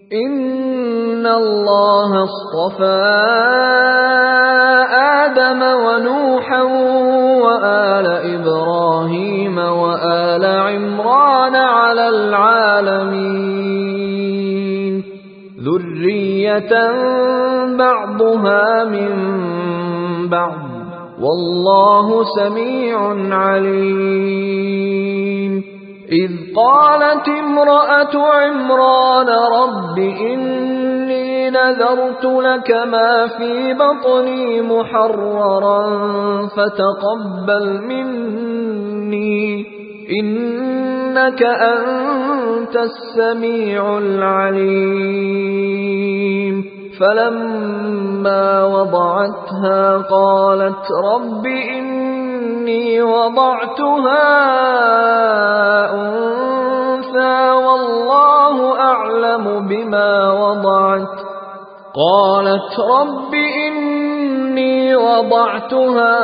إِنَّ اللَّهَ اصْطَفَىٰ آدَمَ وَنُوحًا وَآلَ إِبْرَاهِيمَ وَآلَ عِمْرَانَ عَلَى الْعَالَمِينَ ذُرِّيَّةً بَعْضُهَا مِن بَعْضٍ ۖ وَاللَّهُ سَمِيعٌ عَلِيمٌ إِذْ قَالَتِ امْرَأَتُ عِمْرَانَ رَبِّ إِنِّي نَذَرْتُ لَكَ مَا فِي بَطْنِي مُحَرَّرًا فَتَقَبَّلْ مِنِّي إِنَّكَ أَنتَ السَّمِيعُ الْعَلِيمُ فَلَمَّا وَضَعَتْهَا قَالَتْ رَبِّ إِنِّي وَضَعْتُهَا أُنثَىٰ وَاللَّهُ أَعْلَمُ بِمَا وَضَعَتْ قَالَتْ رَبِّ إِنِّي وَضَعْتُهَا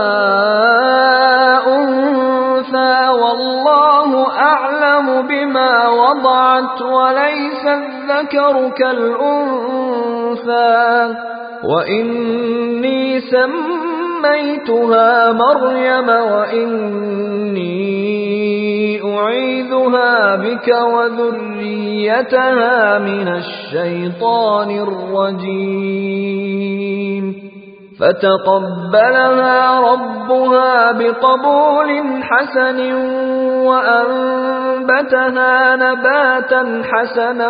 أُنثَىٰ وَاللَّهُ أَعْلَمُ بِمَا وَضَعَتْ وَلَيْسَ الذَّكَرُ كَالْأُنثَىٰ وَإِنِّي سَمَّيْتُهَا مَرْيَمَ وَإِنِّي أُعِيذُهَا بِكَ وَذُرِّيَّتَهَا مِنَ الشَّيْطَانِ الرَّجِيمِ فَتَقَبَّلَهَا رَبُّهَا بِقَبُولٍ حَسَنٍ وَأَنبَتَهَا نَبَاتًا حَسَنًا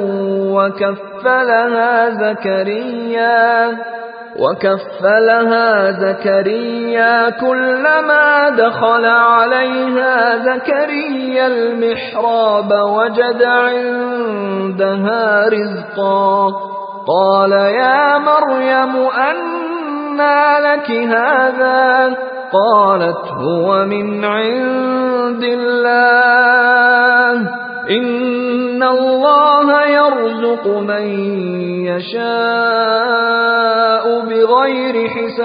وَكَفَّلَهَا زَكَرِيَّا كُلَّمَا دَخَلَ عَلَيْهَا زَكَرِيَّا الْمِحْرَابَ وَجَدَ عِندَهَا رِزْقًا قَالَ يَا مَرْيَمُ أَنَّىٰ لَكِ هَٰذَا قَالَتْ هُوَ مِنْ عِندِ اللَّهِ إِنَّ اللَّهَ يَرْزُقُ مَن يَشَاءُ بِغَيْرِ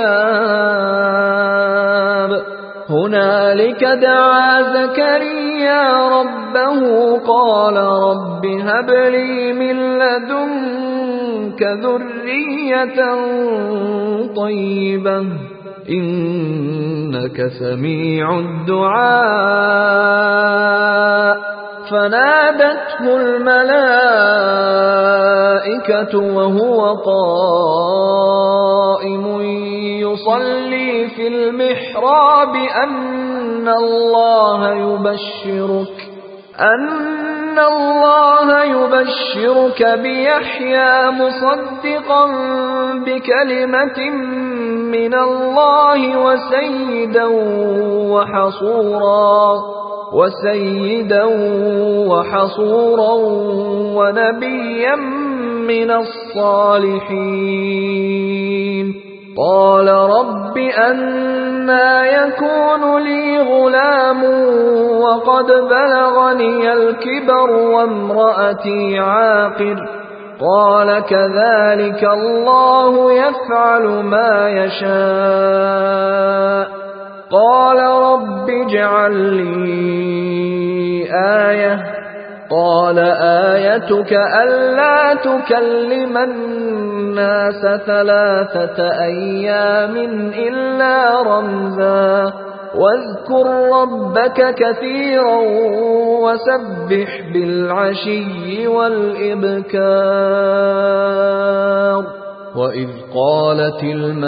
حِسَابٍ هُنَالِكَ دَعَا زَكَرِيَّا رَبَّهُ قَالَ رَبِّ هَبْ لِي مِن لَّدُنكَ ذُرِّيَّةً طَيِّبَةً إِنَّكَ سَمِيعُ الدُّعَاءِ فَنَادَتْهُ الْمَلَائِكَةُ وَهُوَ قَائِمٌ يُصَلِّي فِي الْمِحْرَابِ أَنَّ اللَّهَ يُبَشِّرُكَ بِيَحْيَىٰ مُصَدِّقًا بِكَلِمَةٍ مِّنَ اللَّهِ وَسَيِّدًا وَحَصُورًا وَنَبِيًّا مِّنَ الصَّالِحِينَ قَالَ رَبِّ أَنَّىٰ يَكُونُ لِي غُلَامٌ وَقَدْ بَلَغَنِيَ الْكِبَرُ وَامْرَأَتِي عَاقِرٌ قَالَ كَذَٰلِكَ اللَّهُ يَفْعَلُ مَا يَشَاءُ قَالَ رَبِّ اجْعَل لِّي آيَةً قَالَ آيَتُكَ أَلَّا تُكَلِّمَ النَّاسَ 3 أيام إِلَّا رَمْزًا وَاذْكُر رَّبَّكَ كَثِيرًا وَسَبِّحْ بِالْعَشِيِّ وَالْإِبْكَارِ وَإِذْ قَالَتِ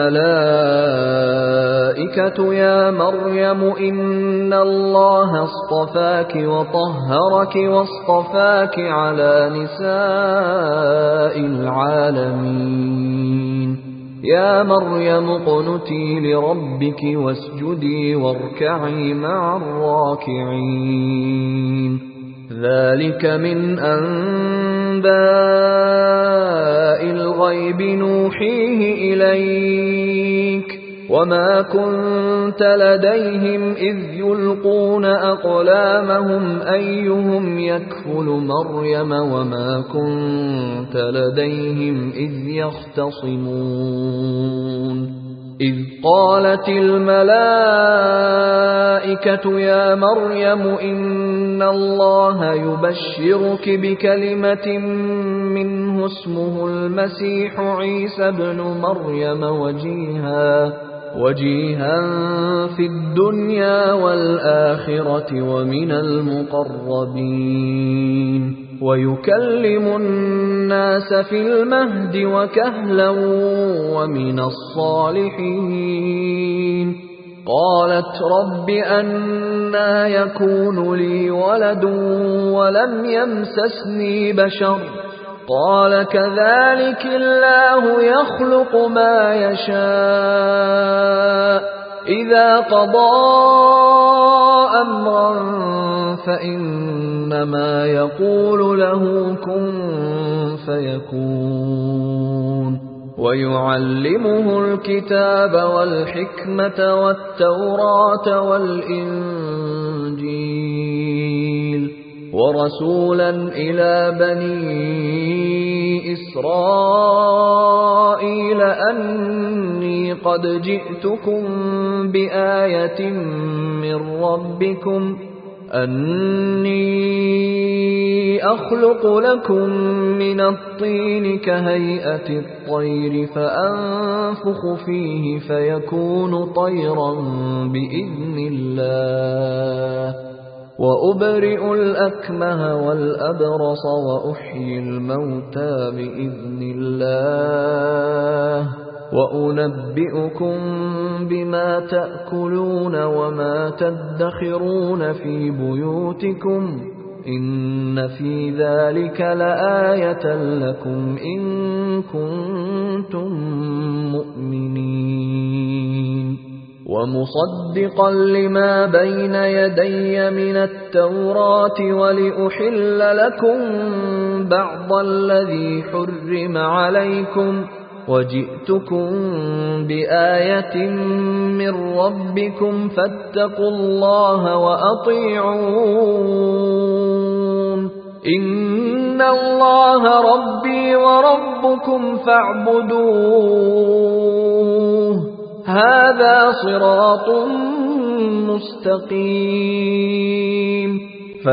الْمَلَائِكَةُ يَا مَرْيَمُ إِنَّ اللَّهَ اصْطَفَاكِ وَطَهَّرَكِ وَاصْطَفَاكِ عَلَىٰ نِسَاءِ الْعَالَمِينَ يَا مَرْيَمُ اقْنُتِي لِرَبِّكِ وَاسْجُدِي وَارْكَعِي مَعَ الرَّاكِعِينَ ذَٰلِكَ مِنْ أَنبَاءِ الْغَيْبِ نُوحِيهِ إِلَيْكَ وَمَا كُنتَ لَدَيْهِمْ إِذْ يُلْقُونَ أَقْلَامَهُمْ أَيُّهُمْ يَكْفُلُ مَرْيَمَ وَمَا كُنتَ لَدَيْهِمْ إِذْ يَخْتَصِمُونَ إِذْ قَالَتِ الْمَلَائِكَةُ يَا مَرْيَمُ إِنَّ اللَّهَ يُبَشِّرُكِ بِكَلِمَةٍ مِّنْهُ اسمه المسيح عيسى ابن مريم وجيها في الدنيا والآخرة ومن المقربين ويكلم الناس في المهد وكهلا ومن الصالحين. قالت رب أنى يكون لي ولد ولم يمسسني بشر قال كذلك الله يخلق ما يشاء إذا قضى أمرا فإنما يقول له كن فيكون. ويعلمه الكتاب والحكمة والتوراة والإنجيل ورسولا إلى بني إسرائيل أني قد جئتكم بآية من ربكم أني أخلق لكم من الطين كهيئة الطير فأنفخ فيه فيكون طيرا بإذن الله وأبرئ الأكمه والأبرص وأحيي الموتى بإذن الله وأنبئكم بما تأكلون وما تدخرون في بيوتكم إن في ذلك لآية لكم إن كنتم مؤمنين. ومصدقا لما بين يدي من التوراة ولأحل لكم بعض الذي حرم عليكم وجئتكم بآية من ربكم فاتقوا الله وأطيعون إن الله ربي وربكم فاعبدوه هذا صراط مستقيم.